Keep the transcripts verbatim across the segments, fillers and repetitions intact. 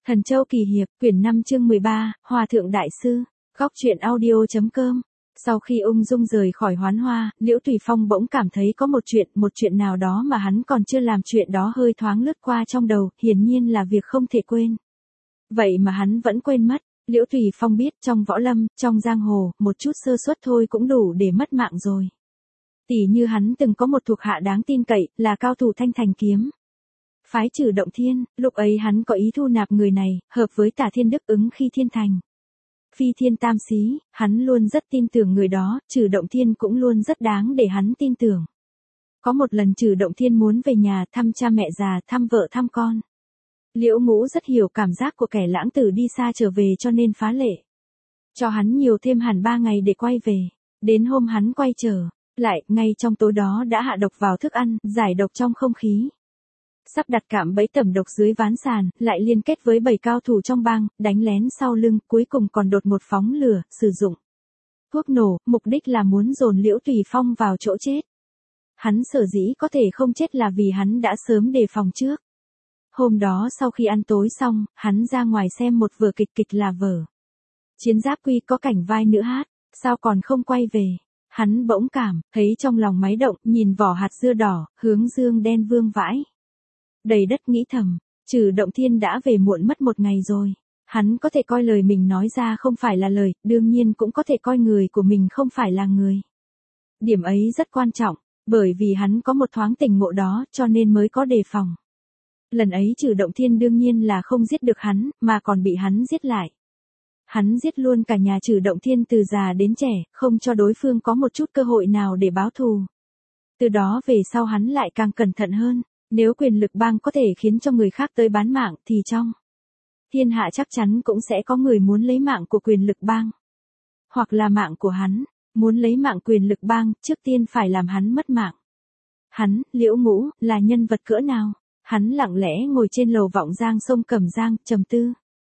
Thần Châu Kỳ Hiệp, quyển năm chương mười ba, Hòa Thượng Đại Sư, góc truyện audio.com. Sau khi ung dung rời khỏi Hoán Hoa, Liễu Tùy Phong bỗng cảm thấy có một chuyện, một chuyện nào đó mà hắn còn chưa làm, chuyện đó hơi thoáng lướt qua trong đầu, hiển nhiên là việc không thể quên. Vậy mà hắn vẫn quên mất. Liễu Tùy Phong biết trong võ lâm, trong giang hồ, một chút sơ suất thôi cũng đủ để mất mạng rồi. Tỉ như hắn từng có một thuộc hạ đáng tin cậy, là cao thủ Thanh Thành Kiếm. Phái Trừ Động Thiên, lúc ấy hắn có ý thu nạp người này, hợp với Tả Thiên Đức ứng khi thiên thành. Phi thiên tam xí, hắn luôn rất tin tưởng người đó, Trừ Động Thiên cũng luôn rất đáng để hắn tin tưởng. Có một lần Trừ Động Thiên muốn về nhà thăm cha mẹ già, thăm vợ thăm con. Liễu Ngũ rất hiểu cảm giác của kẻ lãng tử đi xa trở về cho nên phá lệ. Cho hắn nhiều thêm hẳn ba ngày để quay về. Đến hôm hắn quay trở lại, ngay trong tối đó đã hạ độc vào thức ăn, giải độc trong không khí. Sắp đặt cạm bẫy tẩm độc dưới ván sàn, lại liên kết với bảy cao thủ trong bang, đánh lén sau lưng, cuối cùng còn đột một phóng lửa, sử dụng thuốc nổ, mục đích là muốn dồn Liễu Tùy Phong vào chỗ chết. Hắn sở dĩ có thể không chết là vì hắn đã sớm đề phòng trước. Hôm đó sau khi ăn tối xong, hắn ra ngoài xem một vở kịch, kịch là vở Chiến Giáp Quy, có cảnh vai nữ hát, sao còn không quay về. Hắn bỗng cảm thấy trong lòng máy động, nhìn vỏ hạt dưa đỏ, hướng dương đen vương vãi đầy đất, nghĩ thầm, Trừ Động Thiên đã về muộn mất một ngày rồi. Hắn có thể coi lời mình nói ra không phải là lời, đương nhiên cũng có thể coi người của mình không phải là người. Điểm ấy rất quan trọng, bởi vì hắn có một thoáng tỉnh ngộ đó, cho nên mới có đề phòng. Lần ấy Trừ Động Thiên đương nhiên là không giết được hắn, mà còn bị hắn giết lại. Hắn giết luôn cả nhà Trừ Động Thiên từ già đến trẻ, không cho đối phương có một chút cơ hội nào để báo thù. Từ đó về sau hắn lại càng cẩn thận hơn. Nếu quyền lực bang có thể khiến cho người khác tới bán mạng, thì trong thiên hạ chắc chắn cũng sẽ có người muốn lấy mạng của quyền lực bang. Hoặc là mạng của hắn, muốn lấy mạng quyền lực bang, trước tiên phải làm hắn mất mạng. Hắn, Liễu Ngũ, là nhân vật cỡ nào? Hắn lặng lẽ ngồi trên lầu Vọng Giang sông Cẩm Giang, trầm tư.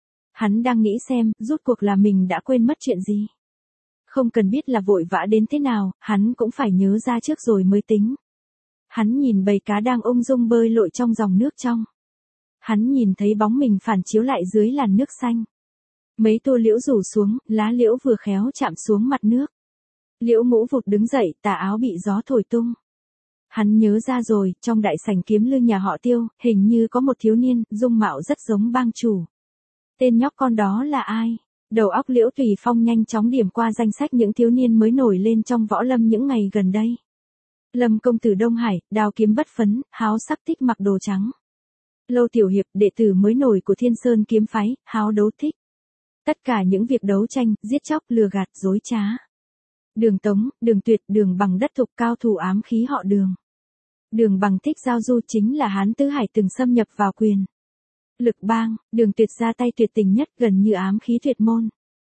Hắn đang nghĩ xem, rốt cuộc là mình đã quên mất chuyện gì. Không cần biết là vội vã đến thế nào, hắn cũng phải nhớ ra trước rồi mới tính. Hắn nhìn bầy cá đang ung dung bơi lội trong dòng nước trong. Hắn nhìn thấy bóng mình phản chiếu lại dưới làn nước xanh. Mấy tua liễu rủ xuống, lá liễu vừa khéo chạm xuống mặt nước. Liễu Ngũ vụt đứng dậy, tà áo bị gió thổi tung. Hắn nhớ ra rồi, trong đại sảnh kiếm lư nhà họ Tiêu, hình như có một thiếu niên, dung mạo rất giống bang chủ. Tên nhóc con đó là ai? Đầu óc Liễu Tùy Phong nhanh chóng điểm qua danh sách những thiếu niên mới nổi lên trong võ lâm những ngày gần đây. Lâm công tử Đông Hải, đao kiếm bất phấn, háo sắc, thích mặc đồ trắng. Lâu Tiểu Hiệp, đệ tử mới nổi của Thiên Sơn kiếm phái, háo đấu thích. Tất cả những việc đấu tranh, giết chóc, lừa gạt, dối trá. Đường Tống, Đường Tuyệt, Đường Bằng đất thục, cao thủ ám khí họ Đường. Đường Bằng thích giao du, chính là Hán Tứ Hải từng xâm nhập vào quyền lực bang. Đường Tuyệt ra tay tuyệt tình nhất, gần như ám khí tuyệt môn.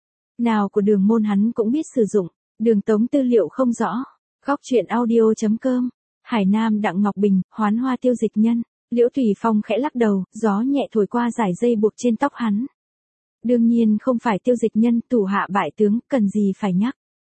Nào của Đường môn hắn cũng biết sử dụng. Đường Tống tư liệu không rõ. Góc truyện audio.com. Hải Nam Đặng Ngọc Bình, Hoán Hoa Tiêu Dịch Nhân. Liễu Tùy Phong khẽ lắc đầu, gió nhẹ thổi qua dải dây buộc trên tóc hắn. Đương nhiên không phải Tiêu Dịch Nhân, thủ hạ bại tướng, cần gì phải nhắc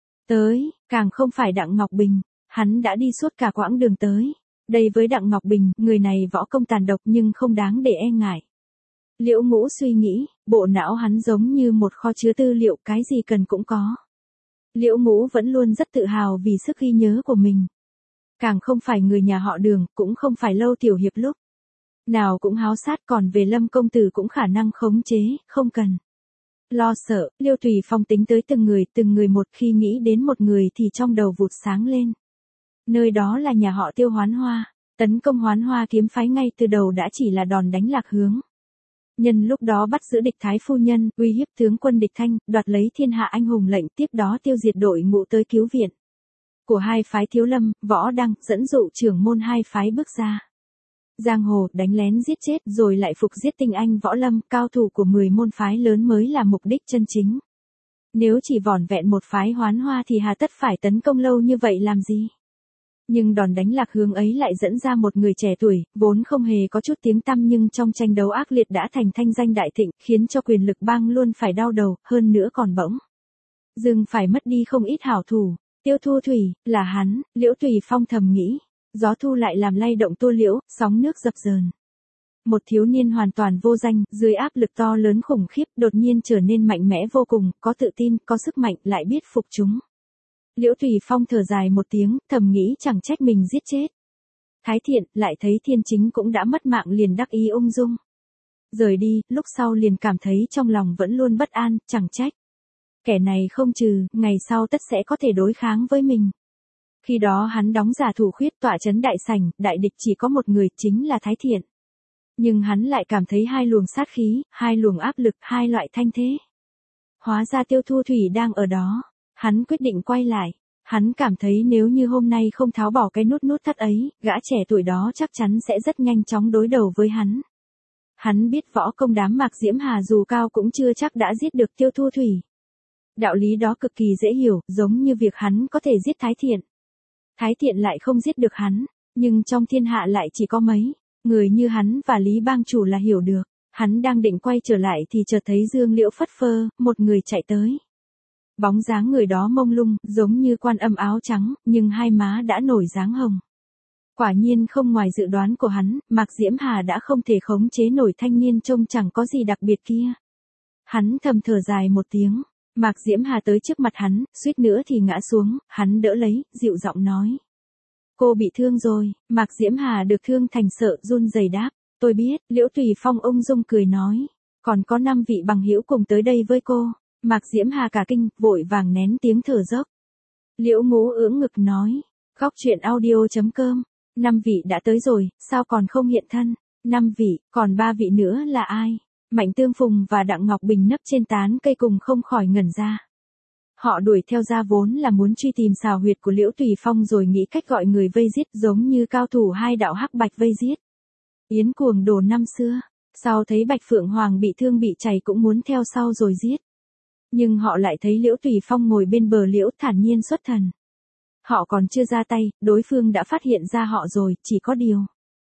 tới, càng không phải Đặng Ngọc Bình. Hắn đã đi suốt cả quãng đường tới. Đây với Đặng Ngọc Bình, người này võ công tàn độc nhưng không đáng để e ngại. Liễu Ngũ suy nghĩ, bộ não hắn giống như một kho chứa tư liệu, cái gì cần cũng có. Liễu Ngũ vẫn luôn rất tự hào vì sức ghi nhớ của mình. Càng không phải người nhà họ Đường, cũng không phải Lâu Tiểu Hiệp lúc nào cũng háo sát, còn về Lâm công tử cũng khả năng khống chế, không cần lo sợ. Liêu Tùy Phong tính tới từng người, từng người một, khi nghĩ đến một người thì trong đầu vụt sáng lên. Nơi đó là nhà họ Tiêu Hoán Hoa. Tấn công Hoán Hoa kiếm phái ngay từ đầu đã chỉ là đòn đánh lạc hướng. Nhân lúc đó bắt giữ địch thái phu nhân, uy hiếp tướng quân địch Thanh, đoạt lấy thiên hạ anh hùng lệnh, tiếp đó tiêu diệt đội ngũ tới cứu viện của hai phái Thiếu Lâm, Võ Đăng, dẫn dụ trưởng môn hai phái bước ra giang hồ, đánh lén giết chết, rồi lại phục giết tinh anh võ lâm, cao thủ của mười môn phái lớn mới là mục đích chân chính. Nếu chỉ vỏn vẹn một phái Hoán Hoa thì hà tất phải tấn công lâu như vậy làm gì? Nhưng đòn đánh lạc hướng ấy lại dẫn ra một người trẻ tuổi, vốn không hề có chút tiếng tăm nhưng trong tranh đấu ác liệt đã thành thanh danh đại thịnh, khiến cho quyền lực bang luôn phải đau đầu, hơn nữa còn bỗng dưng phải mất đi không ít hảo thủ. Tiêu Thu Thủy, là hắn. Liễu Tùy Phong thầm nghĩ. Gió thu lại làm lay động tua liễu, sóng nước dập dờn. Một thiếu niên hoàn toàn vô danh, dưới áp lực to lớn khủng khiếp, đột nhiên trở nên mạnh mẽ vô cùng, có tự tin, có sức mạnh, lại biết phục chúng. Liễu Tùy Phong thở dài một tiếng, thầm nghĩ chẳng trách mình giết chết Thái Thiện, lại thấy Thiên Chính cũng đã mất mạng liền đắc ý ung dung. Rời đi, lúc sau liền cảm thấy trong lòng vẫn luôn bất an, chẳng trách. Kẻ này không trừ, ngày sau tất sẽ có thể đối kháng với mình. Khi đó hắn đóng giả thủ khuyết tọa trấn đại sảnh, đại địch chỉ có một người, chính là Thái Thiện. Nhưng hắn lại cảm thấy hai luồng sát khí, hai luồng áp lực, hai loại thanh thế. Hóa ra Tiêu Thu Thủy đang ở đó. Hắn quyết định quay lại. Hắn cảm thấy nếu như hôm nay không tháo bỏ cái nút nút thắt ấy, gã trẻ tuổi đó chắc chắn sẽ rất nhanh chóng đối đầu với hắn. Hắn biết võ công đám Mạc Diễm Hà dù cao cũng chưa chắc đã giết được Tiêu Thu Thủy. Đạo lý đó cực kỳ dễ hiểu, giống như việc hắn có thể giết Thái Thiện. Thái Thiện lại không giết được hắn, nhưng trong thiên hạ lại chỉ có mấy người như hắn và Lý Bang Chủ là hiểu được. Hắn đang định quay trở lại thì chợt thấy Dương Liễu phất phơ, một người chạy tới. Bóng dáng người đó mông lung, giống như Quan Âm áo trắng, nhưng hai má đã nổi dáng hồng. Quả nhiên không ngoài dự đoán của hắn, Mạc Diễm Hà đã không thể khống chế nổi thanh niên trông chẳng có gì đặc biệt kia. Hắn thầm thở dài một tiếng, Mạc Diễm Hà tới trước mặt hắn, suýt nữa thì ngã xuống, hắn đỡ lấy, dịu giọng nói. Cô bị thương rồi, Mạc Diễm Hà được thương thành sợ, run rẩy đáp. Tôi biết, Liễu Tùy Phong ung dung cười nói. Còn có năm vị bằng hữu cùng tới đây với cô. Mạc Diễm Hà cả kinh, vội vàng nén tiếng thở dốc. Liễu Ngũ ưỡng ngực nói. Góc truyện audio chấm com. Năm vị đã tới rồi, sao còn không hiện thân? Năm vị, còn ba vị nữa là ai? Mạnh Tương Phùng và Đặng Ngọc Bình nấp trên tán cây cùng không khỏi ngẩn ra. Họ đuổi theo ra vốn là muốn truy tìm xào huyệt của Liễu Tùy Phong rồi nghĩ cách gọi người vây giết giống như cao thủ hai đạo hắc bạch vây giết Yến Cuồng Đồ năm xưa. Sau thấy Bạch Phượng Hoàng bị thương bị chảy cũng muốn theo sau rồi giết. Nhưng họ lại thấy Liễu Tùy Phong ngồi bên bờ liễu thản nhiên xuất thần. Họ còn chưa ra tay, đối phương đã phát hiện ra họ rồi, chỉ có điều.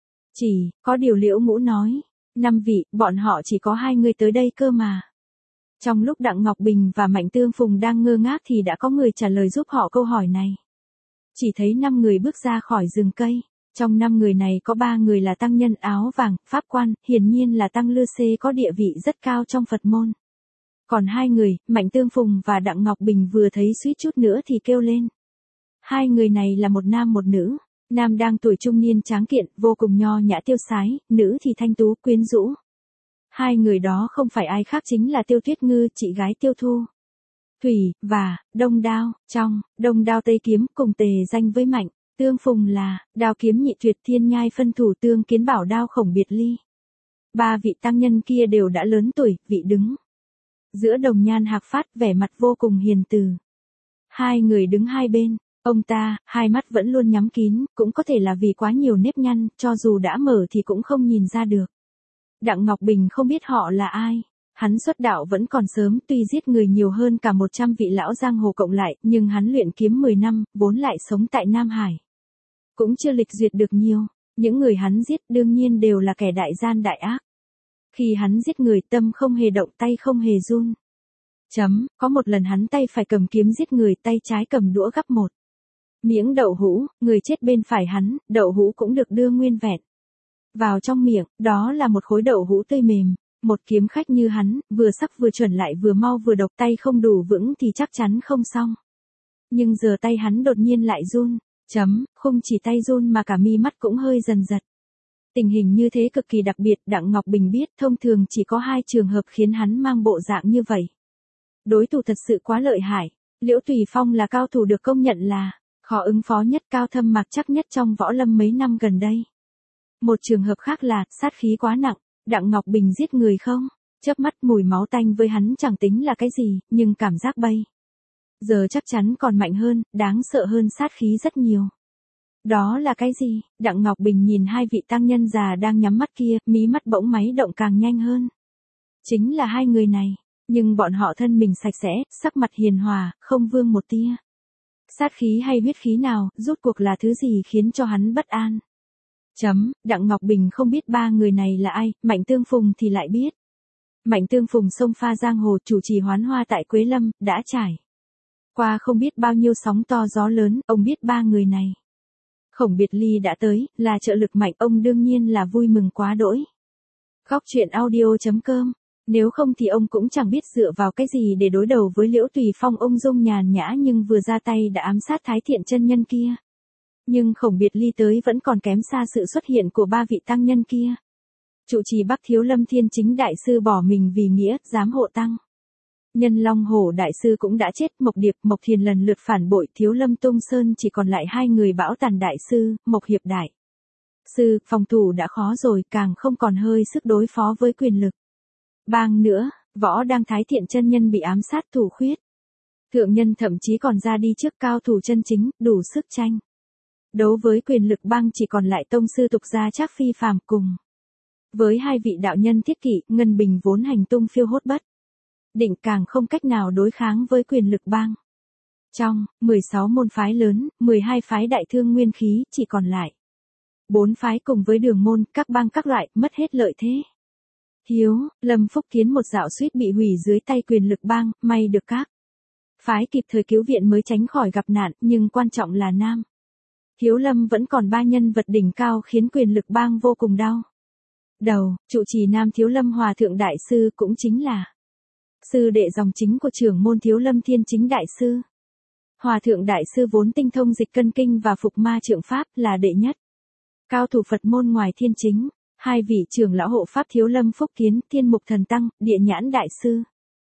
Chỉ, có điều Liễu Ngũ nói. Năm vị, bọn họ chỉ có hai người tới đây cơ mà. Trong lúc Đặng Ngọc Bình và Mạnh Tương Phùng đang ngơ ngác thì đã có người trả lời giúp họ câu hỏi này. Chỉ thấy năm người bước ra khỏi rừng cây. Trong năm người này có ba người là tăng nhân áo vàng, pháp quan, hiển nhiên là tăng Lư Xê có địa vị rất cao trong Phật môn. Còn hai người, Mạnh Tương Phùng và Đặng Ngọc Bình vừa thấy suýt chút nữa thì kêu lên. Hai người này là một nam một nữ. Nam đang tuổi trung niên tráng kiện, vô cùng nho nhã tiêu sái, nữ thì thanh tú, quyến rũ. Hai người đó không phải ai khác chính là Tiêu Tuyết Ngư, chị gái Tiêu Thu Thủy, và Đông Đao, trong Đông Đao Tây Kiếm cùng tề danh với Mạnh Tương Phùng là Đao Kiếm Nhị Tuyệt Thiên Nhai phân thủ Tương Kiến Bảo Đao Khổng biệt ly. Ba vị tăng nhân kia đều đã lớn tuổi, vị đứng giữa đồng nhan hạc phát, vẻ mặt vô cùng hiền từ. Hai người đứng hai bên, ông ta, hai mắt vẫn luôn nhắm kín, cũng có thể là vì quá nhiều nếp nhăn, cho dù đã mở thì cũng không nhìn ra được. Đặng Ngọc Bình không biết họ là ai. Hắn xuất đạo vẫn còn sớm, tuy giết người nhiều hơn cả một trăm vị lão giang hồ cộng lại, nhưng hắn luyện kiếm mười năm, vốn lại sống tại Nam Hải. Cũng chưa lịch duyệt được nhiều, những người hắn giết đương nhiên đều là kẻ đại gian đại ác. Khi hắn giết người tâm không hề động, tay không hề run. Chấm, có một lần hắn tay phải cầm kiếm giết người, tay trái cầm đũa gắp một miếng đậu hũ, người chết bên phải hắn, đậu hũ cũng được đưa nguyên vẹn vào trong miệng, đó là một khối đậu hũ tươi mềm. Một kiếm khách như hắn, vừa sắc vừa chuẩn lại vừa mau vừa độc, tay không đủ vững thì chắc chắn không xong. Nhưng giờ tay hắn đột nhiên lại run. Chấm, không chỉ tay run mà cả mi mắt cũng hơi dần giật. Tình hình như thế cực kỳ đặc biệt, Đặng Ngọc Bình biết thông thường chỉ có hai trường hợp khiến hắn mang bộ dạng như vậy. Đối thủ thật sự quá lợi hại. Liễu Tùy Phong là cao thủ được công nhận là khó ứng phó nhất, cao thâm mạc chắc nhất trong võ lâm mấy năm gần đây. Một trường hợp khác là sát khí quá nặng. Đặng Ngọc Bình giết người không? Chớp mắt mùi máu tanh với hắn chẳng tính là cái gì, nhưng cảm giác bây giờ chắc chắn còn mạnh hơn, đáng sợ hơn sát khí rất nhiều. Đó là cái gì? Đặng Ngọc Bình nhìn hai vị tăng nhân già đang nhắm mắt kia, mí mắt bỗng máy động càng nhanh hơn. Chính là hai người này, nhưng bọn họ thân mình sạch sẽ, sắc mặt hiền hòa, không vương một tia sát khí hay huyết khí nào, rốt cuộc là thứ gì khiến cho hắn bất an? Chấm, Đặng Ngọc Bình không biết ba người này là ai, Mạnh Tương Phùng thì lại biết. Mạnh Tương Phùng sông pha giang hồ chủ trì hoán hoa tại Quế Lâm, đã trải qua không biết bao nhiêu sóng to gió lớn, ông biết ba người này. Khổng biệt ly đã tới, là trợ lực mạnh, ông đương nhiên là vui mừng quá đỗi. Góc chuyện audio.com. Nếu không thì ông cũng chẳng biết dựa vào cái gì để đối đầu với Liễu Tùy Phong. Ông dung nhàn nhã nhưng vừa ra tay đã ám sát Thái Thiện chân nhân kia. Nhưng Khổng Biệt Ly tới vẫn còn kém xa sự xuất hiện của ba vị tăng nhân kia. Trụ trì Bắc Thiếu Lâm Thiên Chính đại sư bỏ mình vì nghĩa, dám hộ tăng. Nhân Long Hổ đại sư cũng đã chết, Mộc Điệp, Mộc Thiền lần lượt phản bội, Thiếu Lâm Tung Sơn chỉ còn lại hai người Bão Tàn đại sư, Mộc Hiệp đại sư, phòng thủ đã khó rồi, càng không còn hơi sức đối phó với quyền lực bang nữa. Võ Đang Thái Thiện chân nhân bị ám sát thủ khuyết. Thượng nhân thậm chí còn ra đi trước cao thủ chân chính, đủ sức tranh đấu với quyền lực bang. Chỉ còn lại tông sư tục gia Trác Phi Phàm cùng với hai vị đạo nhân Thiết Kỷ, Ngân Bình vốn hành tung phiêu hốt bất định, càng không cách nào đối kháng với quyền lực bang. Trong mười sáu môn phái lớn, mười hai phái đại thương nguyên khí, chỉ còn lại bốn phái cùng với đường môn, các bang các loại, mất hết lợi thế. Thiếu Lâm Phúc Kiến một dạo suýt bị hủy dưới tay quyền lực bang, may được các phái kịp thời cứu viện mới tránh khỏi gặp nạn, nhưng quan trọng là Nam Thiếu Lâm vẫn còn ba nhân vật đỉnh cao khiến quyền lực bang vô cùng đau đầu. Trụ trì Nam Thiếu Lâm Hòa Thượng đại sư cũng chính là sư đệ dòng chính của trưởng môn Thiếu Lâm Thiên Chính đại sư. Hòa Thượng đại sư vốn tinh thông dịch cân kinh và phục ma trượng pháp, là đệ nhất cao thủ Phật môn ngoài Thiên Chính. Hai vị trưởng lão hộ pháp Thiếu Lâm Phúc Kiến, Thiên Mục Thần Tăng, Địa Nhãn đại sư.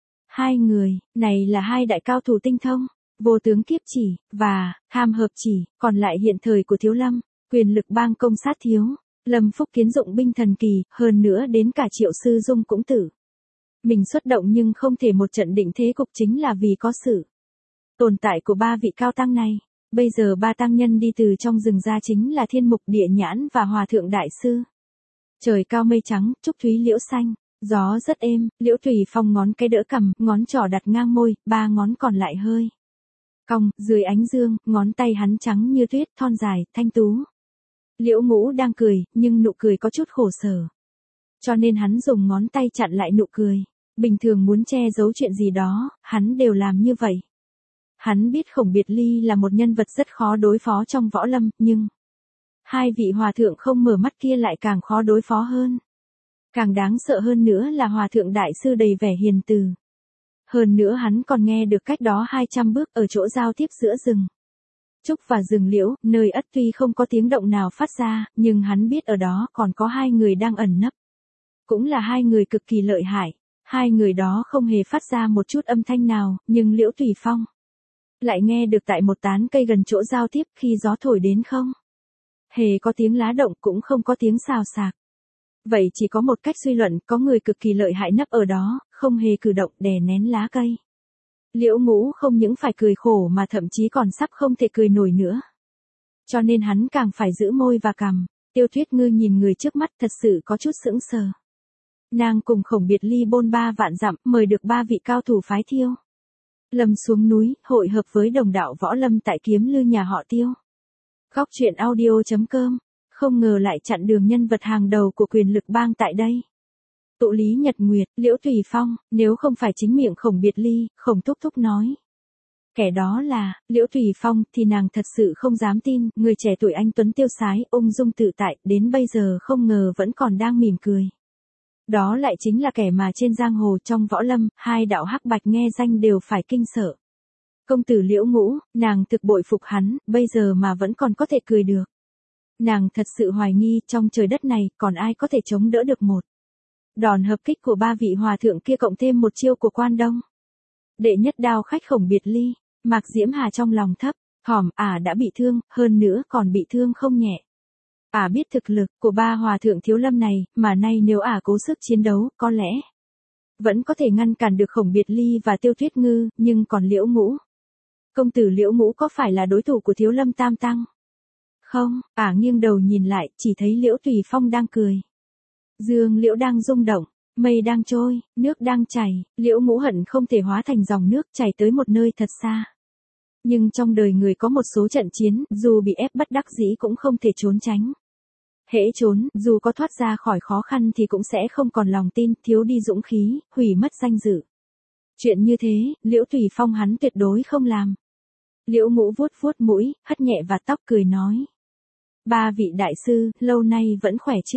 Hai người này là hai đại cao thủ tinh thông Vô Tướng Kiếp Chỉ và Tham Hợp Chỉ, còn lại hiện thời của Thiếu Lâm. Quyền lực bang công sát Thiếu Lâm Phúc Kiến dụng binh thần kỳ, hơn nữa đến cả Triệu Sư Dung cũng tử mình xuất động, nhưng không thể một trận định thế cục, chính là vì có sự tồn tại của ba vị cao tăng này. Bây giờ ba tăng nhân đi từ trong rừng ra chính là Thiên Mục, Địa Nhãn và Hòa Thượng đại sư. Trời cao mây trắng, trúc thúy liễu xanh, gió rất êm. Liễu Tùy Phong ngón cái đỡ cằm, ngón trỏ đặt ngang môi, ba ngón còn lại hơi cong, dưới ánh dương, ngón tay hắn trắng như tuyết, thon dài, thanh tú. Liễu Ngũ đang cười, nhưng nụ cười có chút khổ sở, cho nên hắn dùng ngón tay chặn lại nụ cười. Bình thường muốn che giấu chuyện gì đó, hắn đều làm như vậy. Hắn biết Khổng Biệt Ly là một nhân vật rất khó đối phó trong võ lâm, nhưng hai vị hòa thượng không mở mắt kia lại càng khó đối phó hơn. Càng đáng sợ hơn nữa là Hòa Thượng đại sư đầy vẻ hiền từ. Hơn nữa hắn còn nghe được cách đó hai trăm bước, ở chỗ giao tiếp giữa rừng trúc và rừng liễu, nơi ất tuy không có tiếng động nào phát ra, nhưng hắn biết ở đó còn có hai người đang ẩn nấp. Cũng là hai người cực kỳ lợi hại. Hai người đó không hề phát ra một chút âm thanh nào, nhưng Liễu Tùy Phong lại nghe được tại một tán cây gần chỗ giao tiếp, khi gió thổi đến không hề có tiếng lá động, cũng không có tiếng xào xạc. Vậy chỉ có một cách suy luận, có người cực kỳ lợi hại nấp ở đó, không hề cử động, đè nén lá cây. Liễu Ngũ không những phải cười khổ mà thậm chí còn sắp không thể cười nổi nữa. Cho nên hắn càng phải giữ môi và cằm. Tiêu Tuyết Ngư nhìn người trước mắt thật sự có chút sững sờ. Nàng cùng Khổng Biệt Ly bôn ba vạn dặm, mời được ba vị cao thủ phái Thiêu Lâm xuống núi, hội hợp với đồng đạo võ lâm tại Kiếm Lư nhà họ Tiêu. Góc chuyện audio.com. Không ngờ lại chặn đường nhân vật hàng đầu của quyền lực bang tại đây. Tụ Lý Nhật Nguyệt, Liễu Tùy Phong, nếu không phải chính miệng Khổng Biệt Ly, Khổng Thúc Thúc nói kẻ đó là Liễu Tùy Phong, thì nàng thật sự không dám tin. Người trẻ tuổi anh tuấn tiêu sái, ung dung tự tại, đến bây giờ không ngờ vẫn còn đang mỉm cười. Đó lại chính là kẻ mà trên giang hồ, trong võ lâm, hai đạo hắc bạch nghe danh đều phải kinh sợ. Công tử Liễu Ngũ, nàng thực bội phục hắn, bây giờ mà vẫn còn có thể cười được. Nàng thật sự hoài nghi, trong trời đất này, còn ai có thể chống đỡ được một đòn hợp kích của ba vị hòa thượng kia, cộng thêm một chiêu của Quan Đông đệ nhất đao khách Khổng Biệt Ly. Mạc Diễm Hà trong lòng thấp thỏm, ả à đã bị thương, hơn nữa còn bị thương không nhẹ. Ả à biết thực lực của ba hòa thượng Thiếu Lâm này, mà nay nếu ả à cố sức chiến đấu, có lẽ vẫn có thể ngăn cản được Khổng Biệt Ly và Tiêu Tuyết Ngư, nhưng còn Liễu Ngũ. Công tử Liễu Ngũ có phải là đối thủ của Thiếu Lâm Tam Tăng? Không, ả à nghiêng đầu nhìn lại, chỉ thấy Liễu Tùy Phong đang cười. Dương liễu đang rung động, mây đang trôi, nước đang chảy, Liễu Ngũ hận không thể hóa thành dòng nước chảy tới một nơi thật xa. Nhưng trong đời người có một số trận chiến, dù bị ép bất đắc dĩ cũng không thể trốn tránh. Hễ trốn, dù có thoát ra khỏi khó khăn thì cũng sẽ không còn lòng tin, thiếu đi dũng khí, hủy mất danh dự. Chuyện như thế, Liễu Tùy Phong hắn tuyệt đối không làm. Liễu Ngũ vuốt vuốt mũi, hất nhẹ vạt tóc cười nói. Ba vị đại sư, lâu nay vẫn khỏe chứ?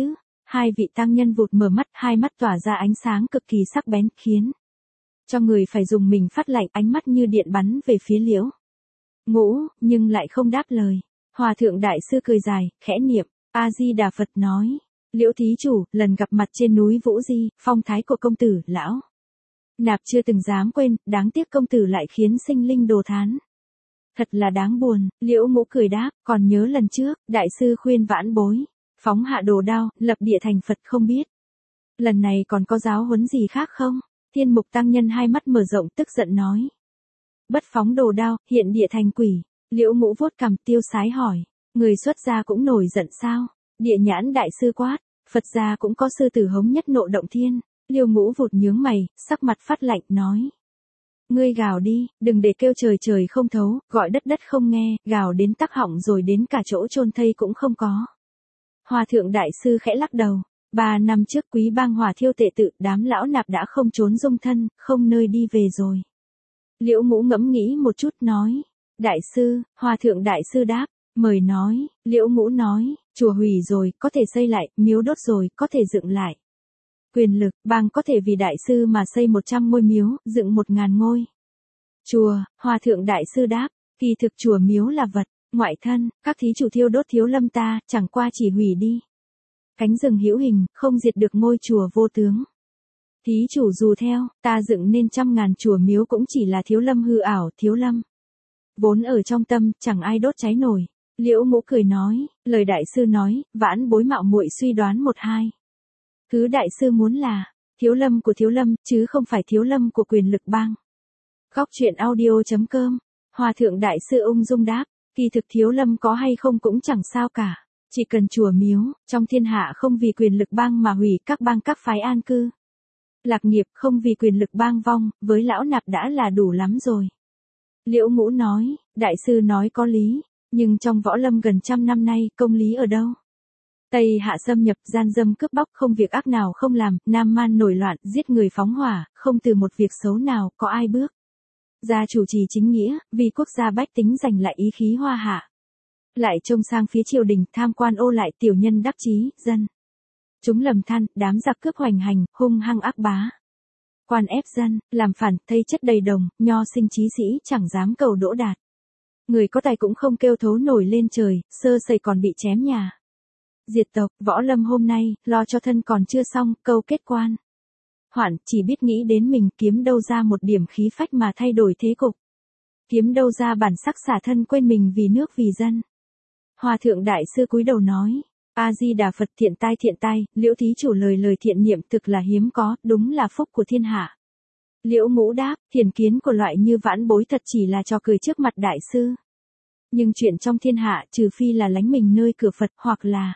hai vị tăng nhân vụt mở mắt, hai mắt tỏa ra ánh sáng cực kỳ sắc bén, khiến cho người phải dùng mình phát lạnh, ánh mắt như điện bắn về phía Liễu Ngũ, nhưng lại không đáp lời. Hòa thượng đại sư cười dài, khẽ niệm A Di Đà Phật nói: Liễu thí chủ, lần gặp mặt trên núi Vũ Di, phong thái của công tử, lão nạp chưa từng dám quên, đáng tiếc công tử lại khiến sinh linh đồ thán. Thật là đáng buồn. Liễu Ngũ cười đáp, còn nhớ lần trước, đại sư khuyên vãn bối phóng hạ đồ đao, lập địa thành Phật không biết lần này còn có giáo huấn gì khác không? Thiên Mục tăng nhân hai mắt mở rộng tức giận nói: Bất phóng đồ đao, hiện địa thành quỷ. Liễu Ngũ vuốt cằm tiêu sái hỏi: Người xuất gia cũng nổi giận sao? Địa nhãn đại sư quát: Phật gia cũng có sư tử hống nhất nộ động thiên. Liễu Ngũ vụt nhướng mày, sắc mặt phát lạnh, nói: Ngươi gào đi, đừng để kêu trời trời không thấu, gọi đất đất không nghe, gào đến tắc họng rồi đến cả chỗ chôn thây cũng không có. Hòa thượng đại sư khẽ lắc đầu. Ba năm trước Quý Bang hỏa thiêu tệ tự, đám lão nạp đã không trốn dung thân, không nơi đi về rồi. Liễu Ngũ ngẫm nghĩ một chút nói: Đại sư, hòa thượng đại sư đáp: Mời nói. Liễu Ngũ nói: Chùa hủy rồi, có thể xây lại, miếu đốt rồi, có thể dựng lại. Quyền lực, bang có thể vì đại sư mà xây một trăm ngôi miếu, dựng một ngàn ngôi chùa. Hòa thượng đại sư đáp: Kỳ thực chùa miếu là vật ngoại thân, các thí chủ thiêu đốt Thiếu Lâm ta, chẳng qua chỉ hủy đi cánh rừng hữu hình, không diệt được ngôi chùa vô tướng. Thí chủ dù theo, ta dựng nên trăm ngàn chùa miếu cũng chỉ là Thiếu Lâm hư ảo, Thiếu Lâm vốn ở trong tâm, chẳng ai đốt cháy nổi. Liễu Ngũ cười nói: Lời đại sư nói, vãn bối mạo muội suy đoán một hai. Thứ đại sư muốn là Thiếu Lâm của Thiếu Lâm, chứ không phải Thiếu Lâm của quyền lực bang. Góc truyện audio chấm com. Hòa thượng đại sư ung dung đáp: Kỳ thực Thiếu Lâm có hay không cũng chẳng sao cả. Chỉ cần chùa miếu, trong thiên hạ không vì quyền lực bang mà hủy, các bang các phái an cư lạc nghiệp, không vì quyền lực bang vong, với lão nạp đã là đủ lắm rồi. Liễu Ngũ nói: Đại sư nói có lý, nhưng trong võ lâm gần trăm năm nay, công lý ở đâu? Tây hạ xâm nhập, gian dâm cướp bóc, không việc ác nào không làm, nam man nổi loạn, giết người phóng hỏa, không từ một việc xấu nào, có ai bước ra chủ trì chính nghĩa, vì quốc gia bách tính giành lại ý khí hoa hạ. Lại trông sang phía triều đình, tham quan ô lại, tiểu nhân đắc chí, dân chúng lầm than, đám giặc cướp hoành hành, hung hăng ác bá. Quan ép dân, làm phản, thây chất đầy đồng, nho sinh chí sĩ chẳng dám cầu đỗ đạt. Người có tài cũng không kêu thấu nổi lên trời, sơ sẩy còn bị chém nhà. Diệt tộc, võ lâm hôm nay, lo cho thân còn chưa xong, câu kết quan. Hoạn, chỉ biết nghĩ đến mình, kiếm đâu ra một điểm khí phách mà thay đổi thế cục. Kiếm đâu ra bản sắc xả thân quên mình vì nước vì dân. Hòa thượng đại sư cúi đầu nói: A Di Đà Phật, thiện tai thiện tai, Liễu thí chủ lời lời thiện niệm thực là hiếm có, đúng là phúc của thiên hạ. Liễu Ngũ đáp: Thiền kiến của loại như vãn bối thật chỉ là trò cười trước mặt đại sư. Nhưng chuyện trong thiên hạ, trừ phi là lánh mình nơi cửa Phật, hoặc là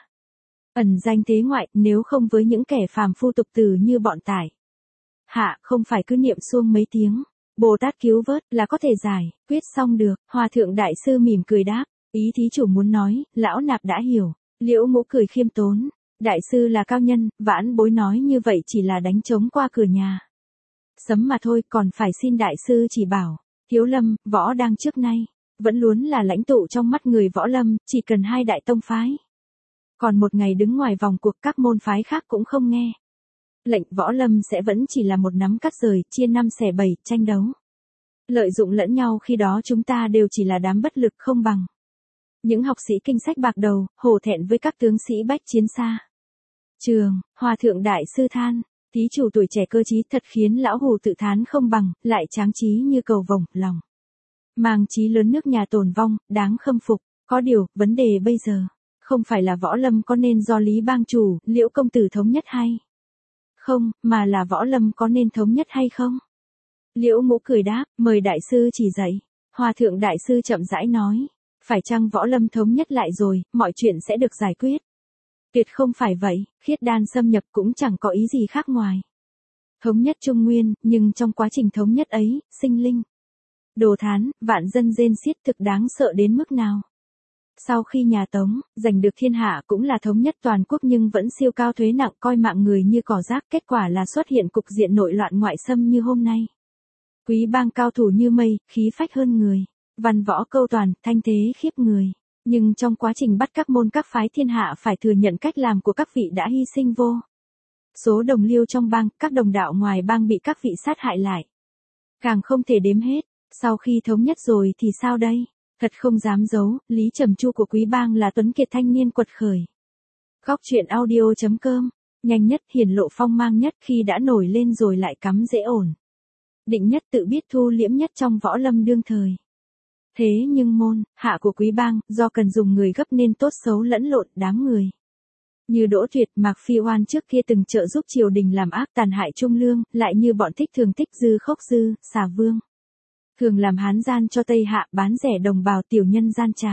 ẩn danh thế ngoại, nếu không với những kẻ phàm phu tục tử như bọn tải hạ, không phải cứ niệm xuông mấy tiếng Bồ Tát cứu vớt là có thể giải quyết xong được. Hòa thượng đại sư mỉm cười đáp: Ý thí chủ muốn nói, lão nạp đã hiểu. Liễu Ngũ cười khiêm tốn: Đại sư là cao nhân, vãn bối nói như vậy chỉ là đánh trống qua cửa nhà sấm mà thôi, còn phải xin đại sư chỉ bảo. Thiếu Lâm, võ đang trước nay vẫn luôn là lãnh tụ trong mắt người võ lâm, chỉ cần hai đại tông phái. Còn một ngày đứng ngoài vòng cuộc, các môn phái khác cũng không nghe lệnh, võ lâm sẽ vẫn chỉ là một nắm cắt rời, chia năm xẻ bảy, tranh đấu lợi dụng lẫn nhau, khi đó chúng ta đều chỉ là đám bất lực không bằng những học sĩ kinh sách bạc đầu, hổ thẹn với các tướng sĩ bách chiến xa trường. Hòa thượng đại sư than: Thí chủ tuổi trẻ cơ trí thật khiến lão hù tự thán không bằng, lại tráng trí như cầu vồng, lòng mang chí lớn nước nhà tồn vong, đáng khâm phục. Có điều, vấn đề bây giờ không phải là võ lâm có nên do Lý bang chủ, Liễu công tử thống nhất hay không, mà là võ lâm có nên thống nhất hay không. Liễu Ngũ cười đáp: Mời đại sư chỉ dạy. Hòa thượng đại sư chậm rãi nói: Phải chăng võ lâm thống nhất lại rồi, mọi chuyện sẽ được giải quyết? Tuyệt không phải vậy, khiết đan xâm nhập cũng chẳng có ý gì khác ngoài thống nhất Trung Nguyên, nhưng trong quá trình thống nhất ấy, sinh linh đồ thán, vạn dân rên xiết, thực đáng sợ đến mức nào. Sau khi nhà Tống giành được thiên hạ cũng là thống nhất toàn quốc, nhưng vẫn siêu cao thuế nặng, coi mạng người như cỏ rác, kết quả là xuất hiện cục diện nội loạn ngoại xâm như hôm nay. Quý bang cao thủ như mây, khí phách hơn người, văn võ câu toàn, thanh thế khiếp người. Nhưng trong quá trình bắt các môn các phái thiên hạ phải thừa nhận cách làm của các vị đã hy sinh vô số đồng liêu trong bang, các đồng đạo ngoài bang bị các vị sát hại lại. Càng không thể đếm hết, sau khi thống nhất rồi thì sao đây? Thật không dám giấu, lý trầm tru của quý bang là tuấn kiệt thanh niên quật khởi. Góc truyện audio.com, nhanh nhất, hiển lộ phong mang nhất, khi đã nổi lên rồi lại cắm dễ ổn. Định nhất, tự biết thu liễm nhất trong võ lâm đương thời. Thế nhưng môn hạ của quý bang, do cần dùng người gấp nên tốt xấu lẫn lộn đám người. Như Đỗ Tuyệt, Mạc Phi Oan trước kia từng trợ giúp triều đình làm ác tàn hại trung lương, lại như bọn Thích Thường Thích Dư Khốc Dư, Xà Vương. Thường làm hán gian cho Tây Hạ, bán rẻ đồng bào, tiểu nhân gian trá.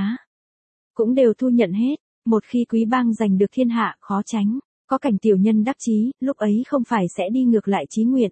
Cũng đều thu nhận hết, một khi quý bang giành được thiên hạ, khó tránh, có cảnh tiểu nhân đắc chí, lúc ấy không phải sẽ đi ngược lại chí nguyện.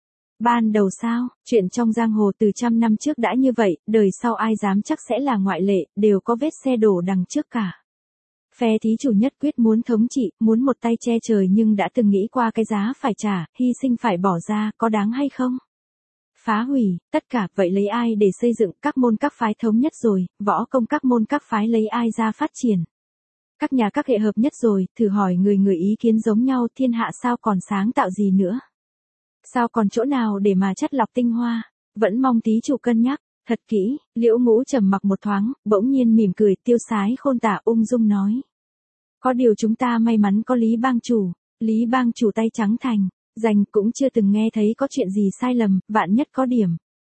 Ban đầu sao, chuyện trong giang hồ từ trăm năm trước đã như vậy, đời sau ai dám chắc sẽ là ngoại lệ, đều có vết xe đổ đằng trước cả. Phe thí chủ nhất quyết muốn thống trị, muốn một tay che trời nhưng đã từng nghĩ qua cái giá phải trả, hy sinh phải bỏ ra, có đáng hay không? Phá hủy, tất cả, vậy lấy ai để xây dựng các môn các phái thống nhất rồi, võ công các môn các phái lấy ai ra phát triển? Các nhà các hệ hợp nhất rồi, thử hỏi người người ý kiến giống nhau, thiên hạ sao còn sáng tạo gì nữa? Sao còn chỗ nào để mà chắt lọc tinh hoa? Vẫn mong thí chủ cân nhắc, thật kỹ. Liễu Ngũ trầm mặc một thoáng, bỗng nhiên mỉm cười, tiêu sái khôn tả, ung dung nói. Có điều chúng ta may mắn có Lý bang chủ, Lý bang chủ tay trắng thành, dành cũng chưa từng nghe thấy có chuyện gì sai lầm, vạn nhất có điểm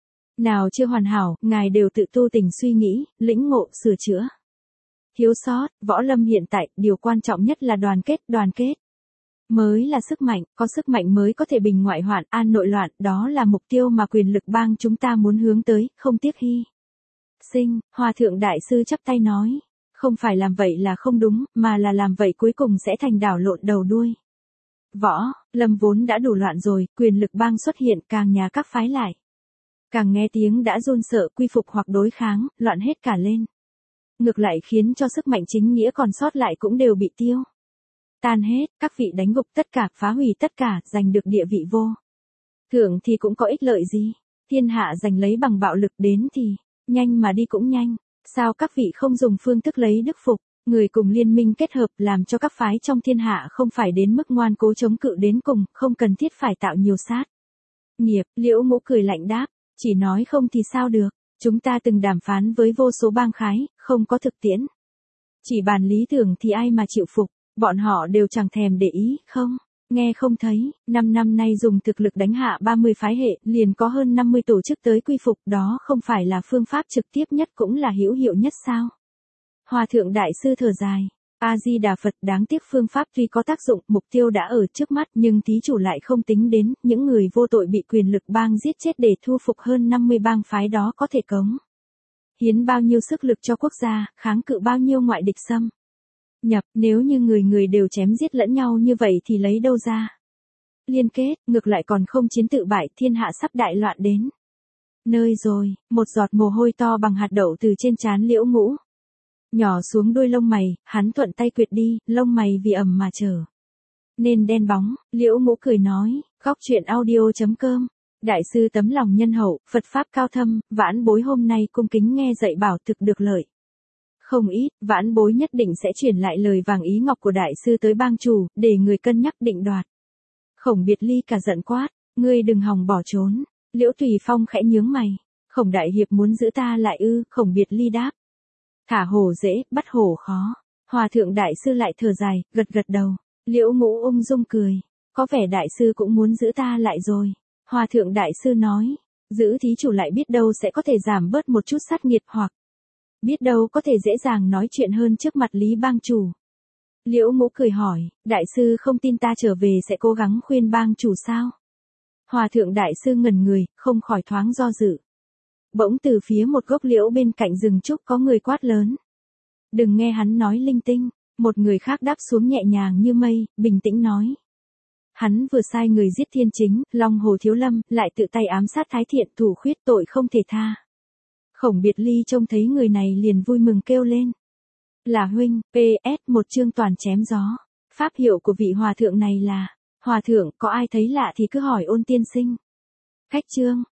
nào chưa hoàn hảo, ngài đều tự tu tình suy nghĩ, lĩnh ngộ, sửa chữa. Thiếu sót, võ lâm hiện tại, điều quan trọng nhất là đoàn kết, đoàn kết mới là sức mạnh, có sức mạnh mới có thể bình ngoại hoạn, an nội loạn, đó là mục tiêu mà quyền lực bang chúng ta muốn hướng tới, không tiếc hy sinh. Hòa thượng đại sư chắp tay nói, không phải làm vậy là không đúng, mà là làm vậy cuối cùng sẽ thành đảo lộn đầu đuôi. Võ lâm vốn đã đủ loạn rồi, quyền lực bang xuất hiện, càng nhà các phái lại càng nghe tiếng đã run sợ, quy phục hoặc đối kháng, loạn hết cả lên. Ngược lại khiến cho sức mạnh chính nghĩa còn sót lại cũng đều bị tiêu tan hết, các vị đánh gục tất cả, phá hủy tất cả, giành được địa vị vô thượng thì cũng có ích lợi gì? Thiên hạ giành lấy bằng bạo lực, đến thì nhanh mà đi cũng nhanh. Sao các vị không dùng phương thức lấy đức phục, người cùng liên minh kết hợp, làm cho các phái trong thiên hạ không phải đến mức ngoan cố chống cự đến cùng, không cần thiết phải tạo nhiều sát nghiệp? Liễu Ngũ cười lạnh đáp, chỉ nói không thì sao được, chúng ta từng đàm phán với vô số bang khái, không có thực tiễn. Chỉ bàn lý tưởng thì ai mà chịu phục, bọn họ đều chẳng thèm để ý, không, nghe không thấy, năm năm nay dùng thực lực đánh hạ ba mươi phái hệ, liền có hơn năm mươi tổ chức tới quy phục, đó không phải là phương pháp trực tiếp nhất cũng là hữu hiệu nhất sao? Hòa thượng đại sư thở dài, A-di-đà Phật, đáng tiếc phương pháp tuy có tác dụng, mục tiêu đã ở trước mắt, nhưng thí chủ lại không tính đến, những người vô tội bị quyền lực bang giết chết để thu phục hơn năm mươi bang phái đó có thể cống hiến bao nhiêu sức lực cho quốc gia, kháng cự bao nhiêu ngoại địch xâm nhập, nếu như người người đều chém giết lẫn nhau như vậy thì lấy đâu ra liên kết, ngược lại còn không chiến tự bại, thiên hạ sắp đại loạn đến nơi rồi. Một giọt mồ hôi to bằng hạt đậu từ trên trán Liễu Ngũ nhỏ xuống đuôi lông mày, hắn thuận tay quệt đi, lông mày vì ẩm mà trở nên đen bóng. Liễu Ngũ cười nói, góc truyện audio.com, đại sư tấm lòng nhân hậu, Phật pháp cao thâm, vãn bối hôm nay cung kính nghe dạy bảo thực được lợi không ít, vãn bối nhất định sẽ truyền lại lời vàng ý ngọc của đại sư tới bang chủ, để người cân nhắc định đoạt. Khổng Biệt Ly cả giận quát, ngươi đừng hòng bỏ trốn. Liễu Tùy Phong khẽ nhướng mày, Khổng đại hiệp muốn giữ ta lại ư? Khổng Biệt Ly đáp, thả hổ dễ, bắt hổ khó. Hòa thượng đại sư lại thở dài, gật gật đầu. Liễu Ngũ ung dung cười, có vẻ đại sư cũng muốn giữ ta lại rồi. Hòa thượng đại sư nói, giữ thí chủ lại biết đâu sẽ có thể giảm bớt một chút sát nghiệt, hoặc biết đâu có thể dễ dàng nói chuyện hơn trước mặt Lý bang chủ. Liễu Ngũ cười hỏi, đại sư không tin ta trở về sẽ cố gắng khuyên bang chủ sao? Hòa thượng đại sư ngẩn người, không khỏi thoáng do dự. Bỗng từ phía một gốc liễu bên cạnh rừng trúc có người quát lớn. Đừng nghe hắn nói linh tinh. Một người khác đáp xuống nhẹ nhàng như mây, bình tĩnh nói. Hắn vừa sai người giết Thiên Chính, Long Hồ Thiếu Lâm, lại tự tay ám sát Thái Thiện, thủ khuyết tội không thể tha. Khổng Biệt Ly trông thấy người này liền vui mừng kêu lên. Là huynh, pê ét một chương toàn chém gió. Pháp hiệu của vị hòa thượng này là, hòa thượng, có ai thấy lạ thì cứ hỏi Ôn tiên sinh. Cách chương.